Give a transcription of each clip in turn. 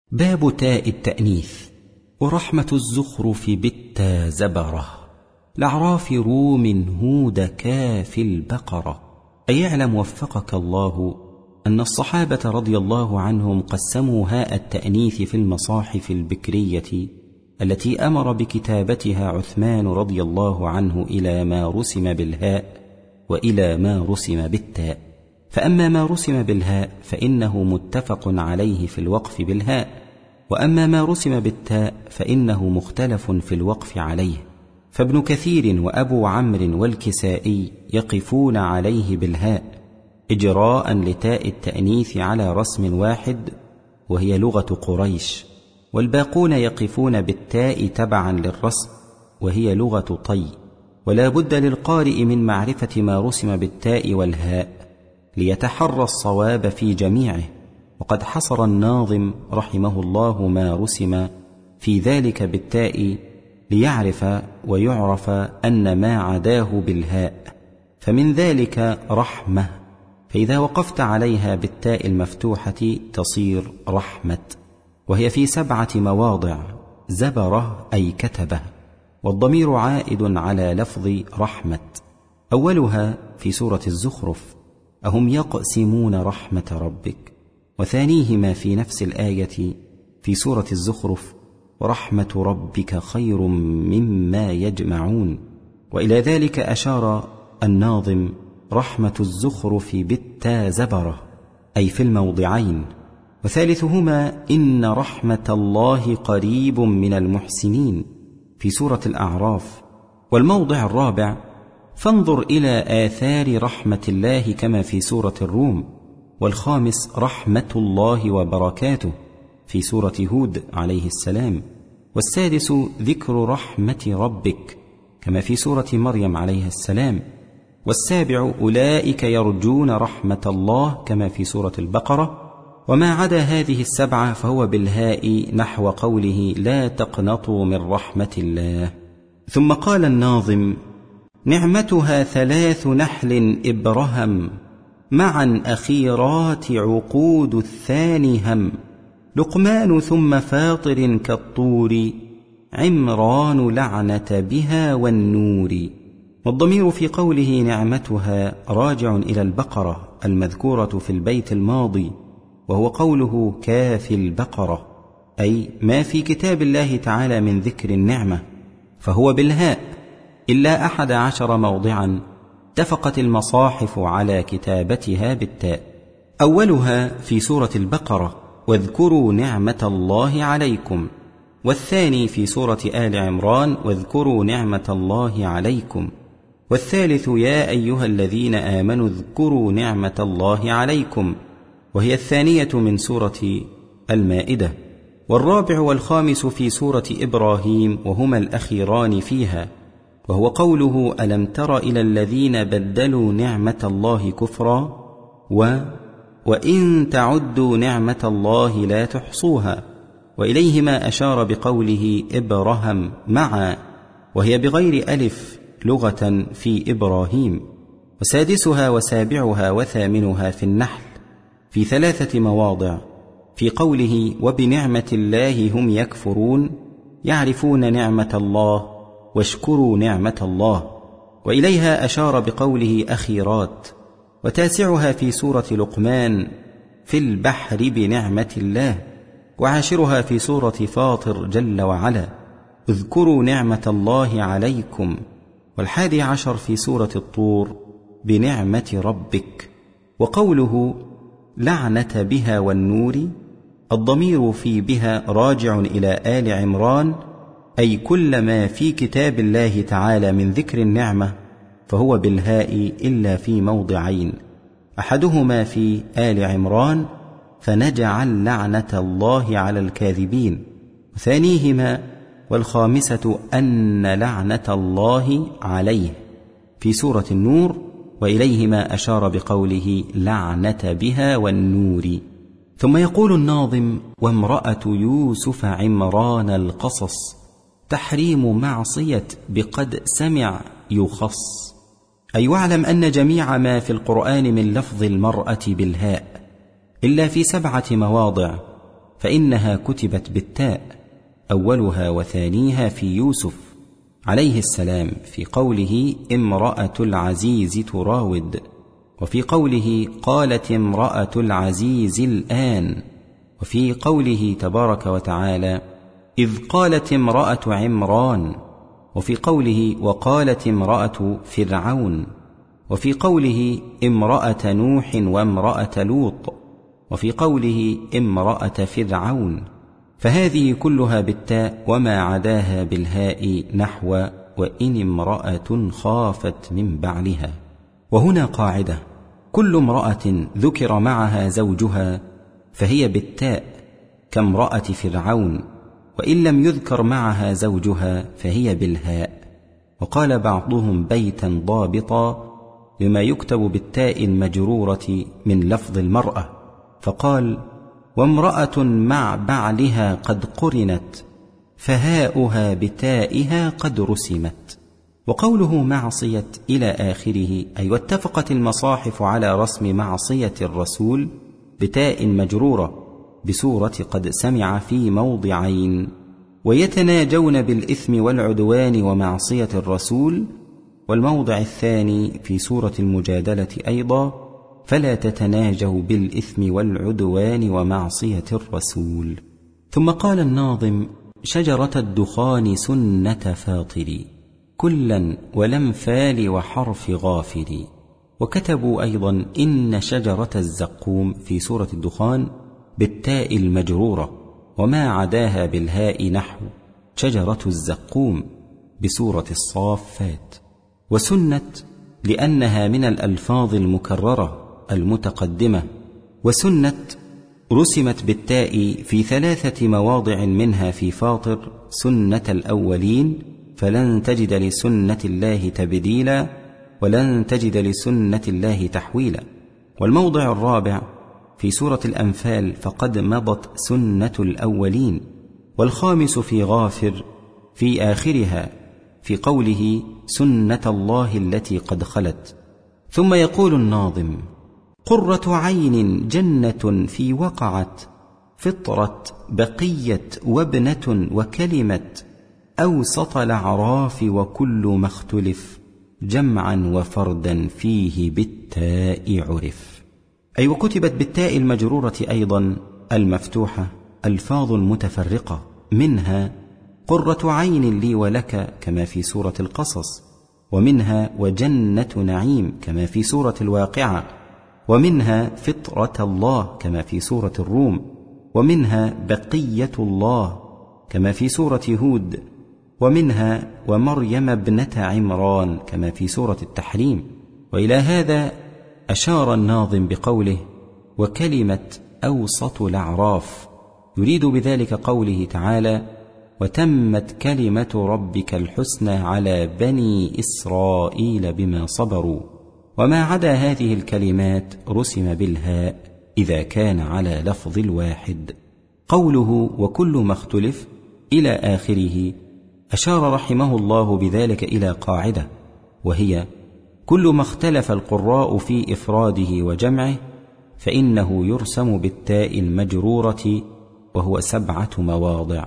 باب تاء التأنيث. ورحمة الزخرف بالتا زبرة، الأعراف روم هود كاف البقرة. أي اعلم وفقك الله أن الصحابة رضي الله عنهم قسموا هاء التأنيث في المصاحف البكرية التي أمر بكتابتها عثمان رضي الله عنه إلى ما رسم بالهاء وإلى ما رسم بالتاء. فأما ما رسم بالهاء فإنه متفق عليه في الوقف بالهاء، وأما ما رسم بالتاء فإنه مختلف في الوقف عليه. فابن كثير وأبو عمرو والكسائي يقفون عليه بالهاء إجراء لتاء التأنيث على رسم واحد وهي لغة قريش، والباقون يقفون بالتاء تبعا للرسم وهي لغة طي. ولا بد للقارئ من معرفة ما رسم بالتاء والهاء ليتحرى الصواب في جميعه، وقد حصر الناظم رحمه الله ما رسم في ذلك بالتاء ليعرف ويعرف أن ما عداه بالهاء، فمن ذلك رحمة، فإذا وقفت عليها بالتاء المفتوحة تصير رحمة، وهي في 7 مواضع. زبرة أي كتبه، والضمير عائد على لفظ رحمة. أولها في سورة الزخرف: أهم يقسمون رحمة ربك، وثانيهما في نفس الآية في سورة الزخرف: ورحمة ربك خير مما يجمعون. وإلى ذلك أشار الناظم: رحمة الزخرف بالتا زبرة، أي في الموضعين. وثالثهما: إن رحمة الله قريب من المحسنين، في سورة الأعراف. والموضع الرابع: فانظر إلى آثار رحمة الله، كما في سورة الروم. والخامس: رحمة الله وبركاته، في سورة هود عليه السلام. والسادس: ذكر رحمة ربك، كما في سورة مريم عليه السلام. والسابع: أولئك يرجون رحمة الله، كما في سورة البقرة. وما عدا هذه 7 فهو بالهاء، نحو قوله: لا تقنطوا من رحمة الله. ثم قال الناظم: نعمتها 3 نحل إبرهم، معا أخيرات عقود الثاني هم، لقمان ثم فاطر كالطور، عمران لعنة بها والنور. والضمير في قوله نعمتها راجع إلى البقرة المذكورة في البيت الماضي، وهو قوله كاف البقرة، أي ما في كتاب الله تعالى من ذكر النعمة، فهو بالهاء، إلا 11 موضعا اتفقت المصاحف على كتابتها بالتاء. أولها في سورة البقرة: واذكروا نعمة الله عليكم. والثاني في سورة آل عمران: واذكروا نعمة الله عليكم. والثالث: يا أيها الذين آمنوا اذكروا نعمة الله عليكم، وهي الثانية من سورة المائدة. والرابع والخامس في سورة إبراهيم، وهما الأخيران فيها، وهو قوله: ألم تر إلى الذين بدلوا نعمة الله كفرا، وإن تعدوا نعمة الله لا تحصوها. وإليهما أشار بقوله إبرهم معا، وهي بغير ألف لغة في إبراهيم. وسادسها وسابعها وثامنها في النحل في 3 مواضع، في قوله: وبنعمة الله هم يكفرون، يعرفون نعمة الله واشكروا نعمة الله. وإليها أشار بقوله أخيرات. وتاسعها في سورة لقمان: في البحر بنعمة الله. وعاشرها في سورة فاطر جل وعلا: اذكروا نعمة الله عليكم. وال11 في سورة الطور: بنعمة ربك. وقوله لعنة بها والنور، الضمير في بها راجع إلى آل عمران، أي كل ما في كتاب الله تعالى من ذكر النعمة فهو بالهاء إلا في موضعين: أحدهما في آل عمران: فنجعل لعنة الله على الكاذبين، وثانيهما والخامسة أن لعنة الله عليه في سورة النور، وإليهما أشار بقوله لعنة بها والنور. ثم يقول الناظم: وامرأة يوسف عمران القصص، تحريم معصية بقد سمع يخص. أي واعلم أن جميع ما في القرآن من لفظ المرأة بالهاء إلا في 7 مواضع، فإنها كتبت بالتاء، أولها وثانيها في يوسف عليه السلام في قوله امرأة العزيز تراود، وفي قوله قالت امرأة العزيز الآن، وفي قوله تبارك وتعالى إذ قالت امرأة عمران، وفي قوله وقالت امرأة فرعون، وفي قوله امرأة نوح وامرأة لوط، وفي قوله امرأة فرعون، فهذه كلها بالتاء وما عداها بالهاء نحو وإن امرأة خافت من بعلها. وهنا قاعدة: كل امرأة ذكر معها زوجها فهي بالتاء كامرأة فرعون، وإن لم يذكر معها زوجها فهي بالهاء. وقال بعضهم بيتا ضابطا لما يكتب بالتاء المجرورة من لفظ المرأة، فقال وامرأة مع بعلها قد قرنت فهاؤها بتائها قد رسمت. وقوله معصية إلى آخره أي واتفقت المصاحف على رسم معصية الرسول بتاء مجرورة بسورة قد سمع في موضعين: ويتناجون بالإثم والعدوان ومعصية الرسول، والموضع الثاني في سورة المجادلة أيضا: فلا تتناجوا بالإثم والعدوان ومعصية الرسول. ثم قال الناظم: شجرة الدخان سنة فاطر كلا ولم فال وحرف غافر. وكتبوا أيضا إن شجرة الزقوم في سورة الدخان بالتاء المجرورة وما عداها بالهاء نحو شجرة الزقوم بسورة الصافات. وسنت لأنها من الألفاظ المكررة المتقدمة، وسنت رسمت بالتاء في 3 مواضع منها في فاطر سنة الأولين فلن تجد لسنة الله تبديلا ولن تجد لسنة الله تحويلا، والموضع الرابع في سورة الأنفال فقد مضت سنة الأولين، والخامس في غافر في آخرها في قوله سنة الله التي قد خلت. ثم يقول الناظم: قرة عين جنة في وقعت فطرة بقية وابنة وكلمة أوسط الأعراف وكل ما اختلف جمعا وفردا فيه بالتاء عرف. أي وكتبت بالتاء المجرورة أيضا المفتوحة ألفاظ متفرقة، منها قرة عين لي ولك كما في سورة القصص، ومنها وجنة نعيم كما في سورة الواقعة، ومنها فطرة الله كما في سورة الروم، ومنها بقية الله كما في سورة هود، ومنها ومريم ابنة عمران كما في سورة التحريم. وإلى هذا أشار الناظم بقوله وكلمة أوسط الأعراف، يريد بذلك قوله تعالى وتمت كلمة ربك الحسنى على بني إسرائيل بما صبروا، وما عدا هذه الكلمات رسم بالهاء إذا كان على لفظ الواحد. قوله وكل ما اختلف إلى آخره أشار رحمه الله بذلك إلى قاعدة، وهي كل ما اختلف القراء في إفراده وجمعه فإنه يرسم بالتاء المجرورة، وهو 7 مواضع.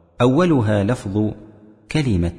أولها لفظ كلمة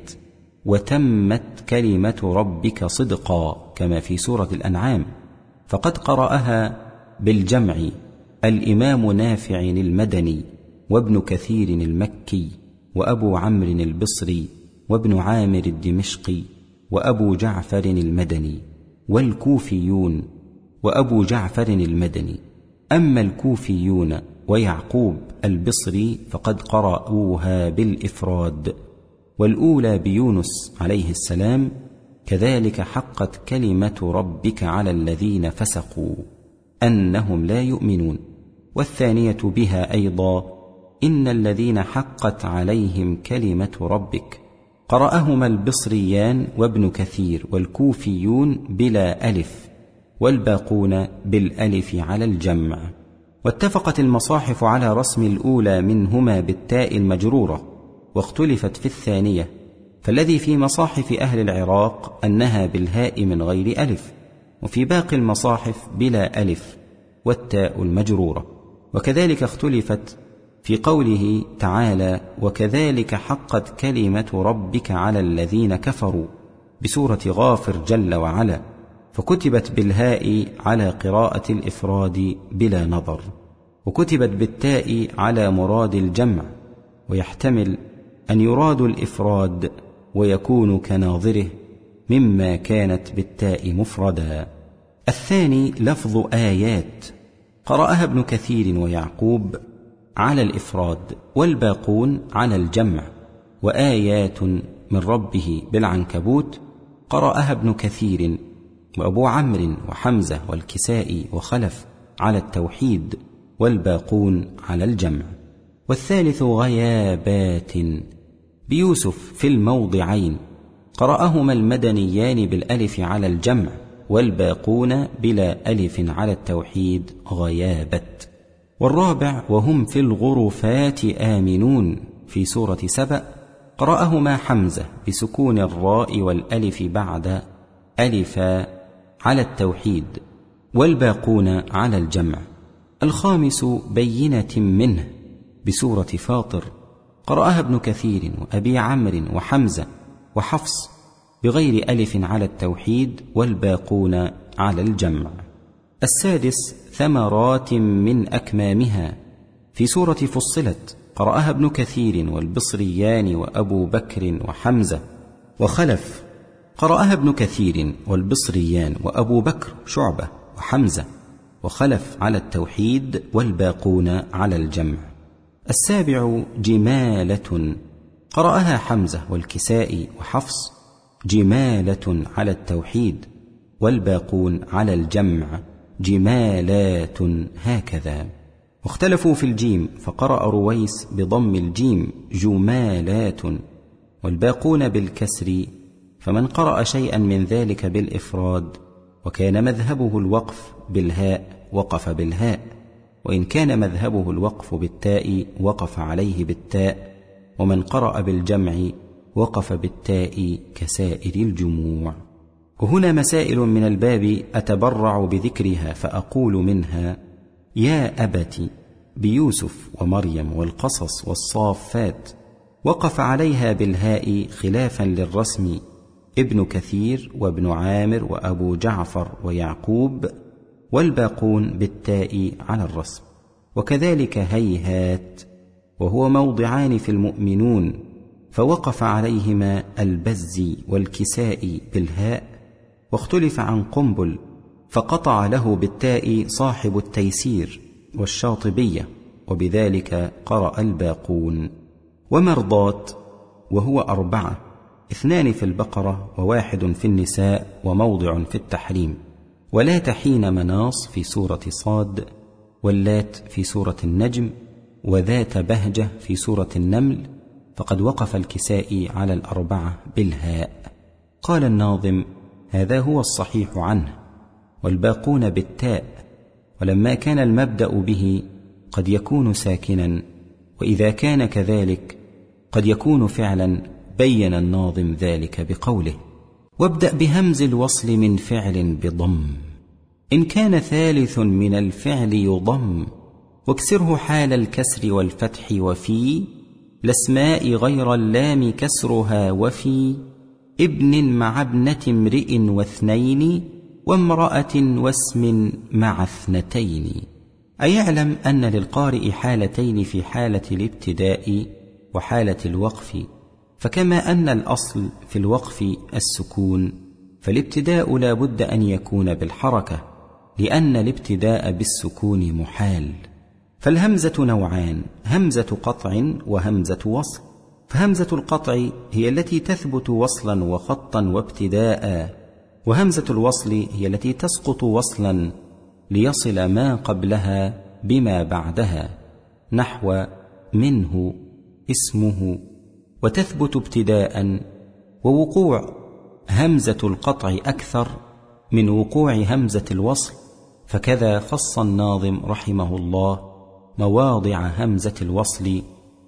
وتمت كلمة ربك صدقا كما في سورة الأنعام، فقد قرأها بالجمع الإمام نافع المدني وابن كثير المكي وأبو عمرو البصري وابن عامر الدمشقي وأبو جعفر المدني والكوفيون وأبو جعفر المدني. أما الكوفيون ويعقوب البصري فقد قرأوها بالإفراد، والأولى بيونس عليه السلام كذلك حقت كلمة ربك على الذين فسقوا أنهم لا يؤمنون، والثانية بها أيضا إن الذين حقت عليهم كلمة ربك. قرأهما البصريان وابن كثير والكوفيون بلا ألف، والباقون بالألف على الجمع. واتفقت المصاحف على رسم الأولى منهما بالتاء المجرورة، واختلفت في الثانية، فالذي في مصاحف أهل العراق أنها بالهاء من غير ألف، وفي باقي المصاحف بلا ألف والتاء المجرورة. وكذلك اختلفت في قوله تعالى: وكذلك حقت كلمة ربك على الذين كفروا، بسورة غافر جل وعلا، فكتبت بالهاء على قراءة الإفراد بلا نظر، وكتبت بالتاء على مراد الجمع، ويحتمل أن يراد الإفراد ويكون كناظره مما كانت بالتاء مفردا. الثاني لفظ آيات، قرأها ابن كثير ويعقوب على الإفراد، والباقون على الجمع. وآيات من ربه بالعنكبوت قرأها ابن كثير وأبو عمرو وحمزة والكسائي وخلف على التوحيد، والباقون على الجمع. والثالث غيابات بيوسف في الموضعين، قرأهما المدنيان بالألف على الجمع، والباقون بلا ألف على التوحيد غيابت. والرابع وهم في الغرفات آمنون في سورة سبأ، قرأهما حمزة بسكون الراء والألف بعد ألفا على التوحيد، والباقون على الجمع. الخامس بينة منه بسورة فاطر، قرأها ابن كثير وأبي عمرو وحمزة وحفص بغير ألف على التوحيد، والباقون على الجمع. السادس ثمرات من أكمامها في سورة فصلت، قرأها ابن كثير والبصريان وأبو بكر وحمزة وخلف، قرأها ابن كثير والبصريان وأبو بكر شعبة وحمزة وخلف على التوحيد، والباقون على الجمع. السابع جمالة، قرأها حمزة والكسائي وحفص جمالة على التوحيد، والباقون على الجمع جمالات هكذا. واختلفوا في الجيم، فقرأ رويس بضم الجيم جمالات، والباقون بالكسر، فمن قرأ شيئا من ذلك بالإفراد وكان مذهبه الوقف بالهاء وقف بالهاء، وإن كان مذهبه الوقف بالتاء وقف عليه بالتاء، ومن قرأ بالجمع وقف بالتاء كسائر الجموع. وهنا مسائل من الباب أتبرع بذكرها، فأقول منها: يا أبت بيوسف ومريم والقصص والصافات، وقف عليها بالهاء خلافا للرسم ابن كثير وابن عامر وأبو جعفر ويعقوب، والباقون بالتاء على الرسم. وكذلك هيهات، وهو موضعان في المؤمنون، فوقف عليهما البزي والكسائي بالهاء. واختلف عن قنبل، فقطع له بالتاء صاحب التيسير والشاطبية، وبذلك قرأ الباقون. ومرضات، وهو 4، 2 في البقرة و1 في النساء وموضع في التحريم. ولات حين مناص في سورة صاد، واللات في سورة النجم، وذات بهجة في سورة النمل، فقد وقف الكسائي على 4 بالهاء. قال الناظم: هذا هو الصحيح عنه، والباقون بالتاء، ولما كان المبدأ به قد يكون ساكنا، وإذا كان كذلك قد يكون فعلا، بين الناظم ذلك بقوله: وابدأ بهمز الوصل من فعل بضم، إن كان ثالث من الفعل يضم، واكسره حال الكسر والفتح، وفي الأسماء غير اللام كسرها، وفي ابن مع ابنة امرئ واثنين، وامرأة واسم مع 2. أي اعلم أن للقارئ حالتين في حالة الابتداء وحالة الوقف، فكما أن الأصل في الوقف السكون، فالابتداء لا بد أن يكون بالحركة، لأن الابتداء بالسكون محال. فالهمزة نوعان: همزة قطع وهمزة وصل. فهمزة القطع هي التي تثبت وصلا وخطا وابتداء، وهمزة الوصل هي التي تسقط وصلا ليصل ما قبلها بما بعدها، نحو منه اسمه، وتثبت ابتداء. ووقوع همزة القطع أكثر من وقوع همزة الوصل، فكذا خص الناظم رحمه الله مواضع همزة الوصل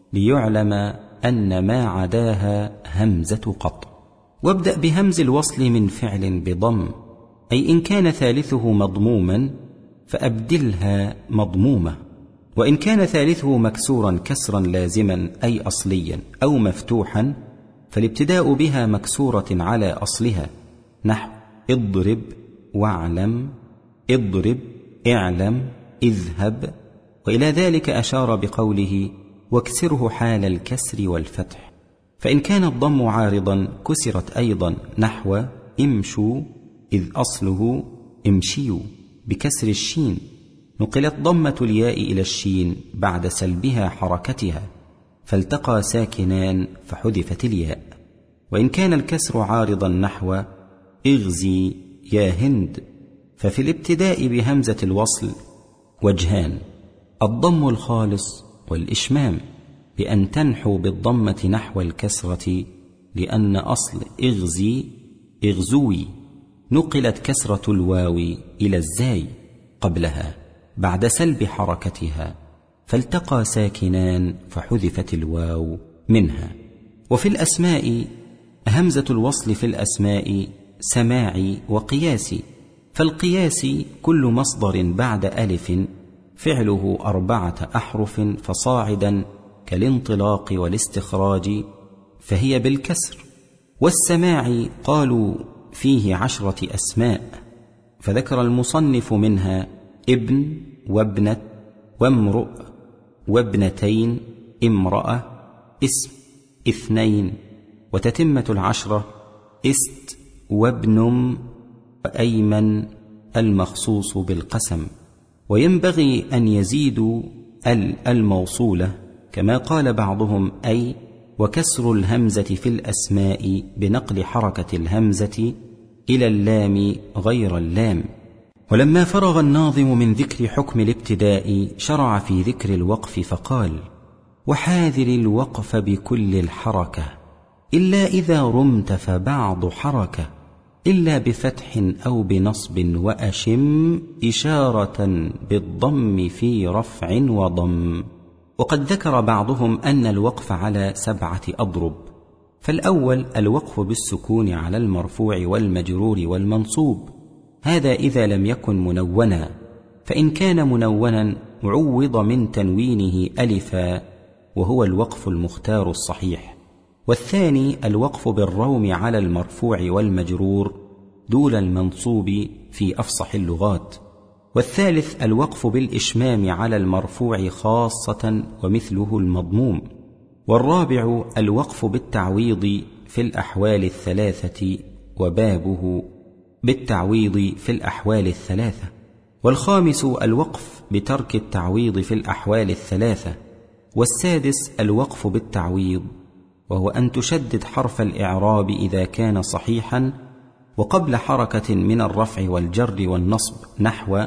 ليعلم أن ما عداها همزة قطع. وابدأ بهمز الوصل من فعل بضم، أي إن كان ثالثه مضموما فأبدلها مضمومة، وإن كان ثالثه مكسورا كسرا لازما أي أصليا أو مفتوحا فالابتداء بها مكسورة على أصلها، نحو اضرب واعلم، اضرب اعلم، اذهب، وإلى ذلك أشار بقوله واكسره حال الكسر والفتح. فإن كان الضم عارضا كسرت أيضا، نحو امشوا، إذ أصله امشيوا بكسر الشين، نقلت ضمة الياء إلى الشين بعد سلبها حركتها فالتقى ساكنان فحذفت الياء. وإن كان الكسر عارضا، نحو اغزي يا هند، ففي الابتداء بهمزة الوصل وجهان: الضم الخالص والإشمام، بأن تنحو بالضمة نحو الكسرة، لأن أصل اغزي اغزوي نقلت كسرة الواو إلى الزاي قبلها بعد سلب حركتها فالتقى ساكنان فحذفت الواو منها. وفي الأسماء همزة الوصل في الأسماء سماعي وقياسي، فالقياسي كل مصدر بعد ألف فعله 4 أحرف فصاعدا كالانطلاق والاستخراج فهي بالكسر. والسماع قالوا فيه 10 أسماء، فذكر المصنف منها ابن وابنة وامرؤ وابنتين امرأة اسم 2، وتتمة 10 است وابن وأيمن المخصوص بالقسم. وينبغي أن يزيدوا الموصولة كما قال بعضهم أي، وكسر الهمزة في الأسماء بنقل حركة الهمزة إلى اللام غير اللام. ولما فرغ الناظم من ذكر حكم الابتداء شرع في ذكر الوقف فقال: وحاذر الوقف بكل الحركة، إلا إذا رمت فبعض حركة، إلا بفتح أو بنصب وأشم إشارة بالضم في رفع وضم. وقد ذكر بعضهم أن الوقف على 7 أضرب، فالأول الوقف بالسكون على المرفوع والمجرور والمنصوب، هذا إذا لم يكن منونا، فإن كان منونا عوض من تنوينه ألفا وهو الوقف المختار الصحيح. والثاني الوقف بالروم على المرفوع والمجرور دون المنصوب في أفصح اللغات. والثالث الوقف بالإشمام على المرفوع خاصة ومثله المضموم. والرابع الوقف بالتعويض في الأحوال الثلاثة وبابه بالتعويض في الأحوال الثلاثة. والخامس الوقف بترك التعويض في الأحوال الثلاثة. والسادس الوقف بالتعويض، وهو أن تشدد حرف الإعراب إذا كان صحيحا وقبل حركة من الرفع والجر والنصب، نحو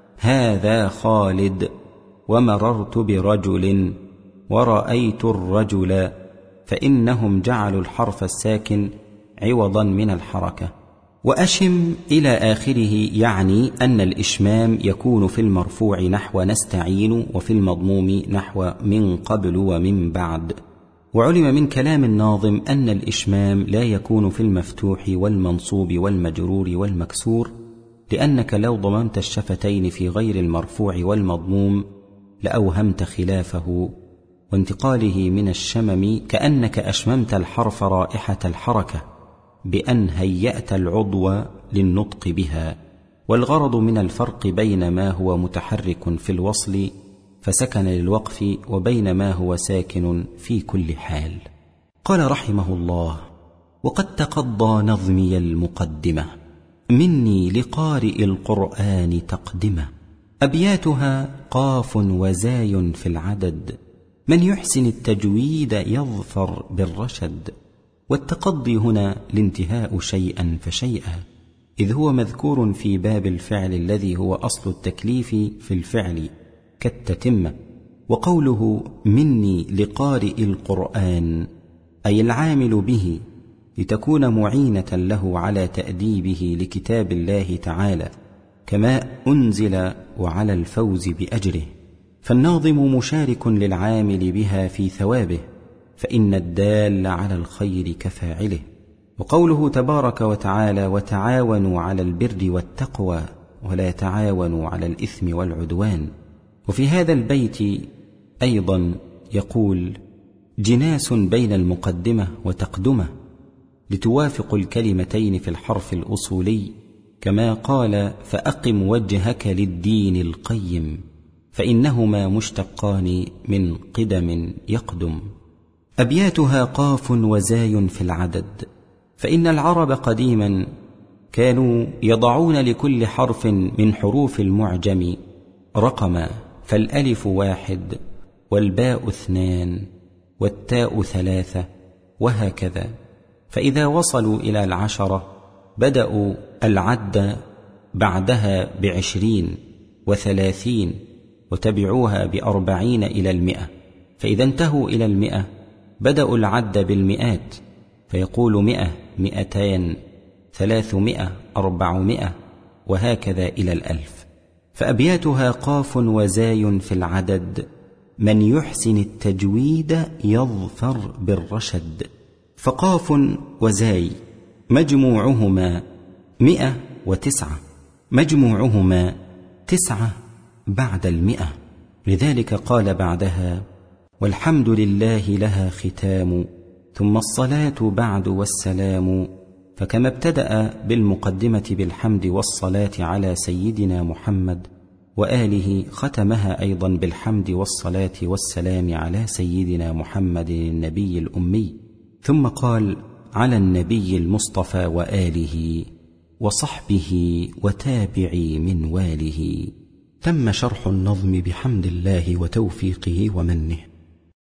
هذا خالد، ومررت برجل، ورأيت الرجل، فإنهم جعلوا الحرف الساكن عوضا من الحركة. وأشم إلى آخره، يعني أن الإشمام يكون في المرفوع نحو نستعين، وفي المضموم نحو من قبل ومن بعد. وعلم من كلام الناظم أن الإشمام لا يكون في المفتوح والمنصوب والمجرور والمكسور، لأنك لو ضممت الشفتين في غير المرفوع والمضموم لأوهمت خلافه، وانتقاله من الشمم كأنك أشممت الحرف رائحة الحركة بأن هيأت العضو للنطق بها. والغرض من الفرق بين ما هو متحرك في الوصل فسكن للوقف وبين ما هو ساكن في كل حال. قال رحمه الله: وقد تقضى نظمي المقدمة، مني لقارئ القرآن تقدمة، أبياتها قاف وزاي في العدد، من يحسن التجويد يظفر بالرشد. والتقضي هنا الانتهاء شيئا فشيئا، إذ هو مذكور في باب الفعل الذي هو أصل التكليف في الفعل كالتتمة. وقوله مني لقارئ القرآن أي العامل به، لتكون معينة له على تأديبه لكتاب الله تعالى كما أنزل وعلى الفوز بأجره. فالناظم مشارك للعامل بها في ثوابه، فإن الدال على الخير كفاعله. وقوله تبارك وتعالى: وتعاونوا على البر والتقوى ولا تعاونوا على الإثم والعدوان، وفي هذا البيت أيضا يقول: جناس بين المقدمة وتقدمة لتوافق الكلمتين في الحرف الأصولي، كما قال: فأقم وجهك للدين القيم، فإنهما مشتقان من قدم يقدم. أبياتها قاف وزاي في العدد، فإن العرب قديما كانوا يضعون لكل حرف من حروف المعجم رقما، فالألف 1 والباء 2 والتاء 3 وهكذا. فإذا وصلوا إلى 10 بدأوا العد بعدها 20 و30 وتبعوها 40 إلى 100. فإذا انتهوا إلى 100 بدأوا العد بالمئات، فيقول 100 200 300 400 وهكذا إلى 1000. فأبياتها قاف وزاي في العدد، من يحسن التجويد يظفر بالرشد. فقاف وزاي مجموعهما 109، مجموعهما 9 بعد 100. لذلك قال بعدها: والحمد لله لها ختام، ثم الصلاة بعد والسلام. فكما ابتدأ بالمقدمة بالحمد والصلاة على سيدنا محمد وآله، ختمها أيضا بالحمد والصلاة والسلام على سيدنا محمد النبي الأمي، ثم قال: على النبي المصطفى وآله وصحبه وتابعي من واله. تم شرح النظم بحمد الله وتوفيقه ومنه.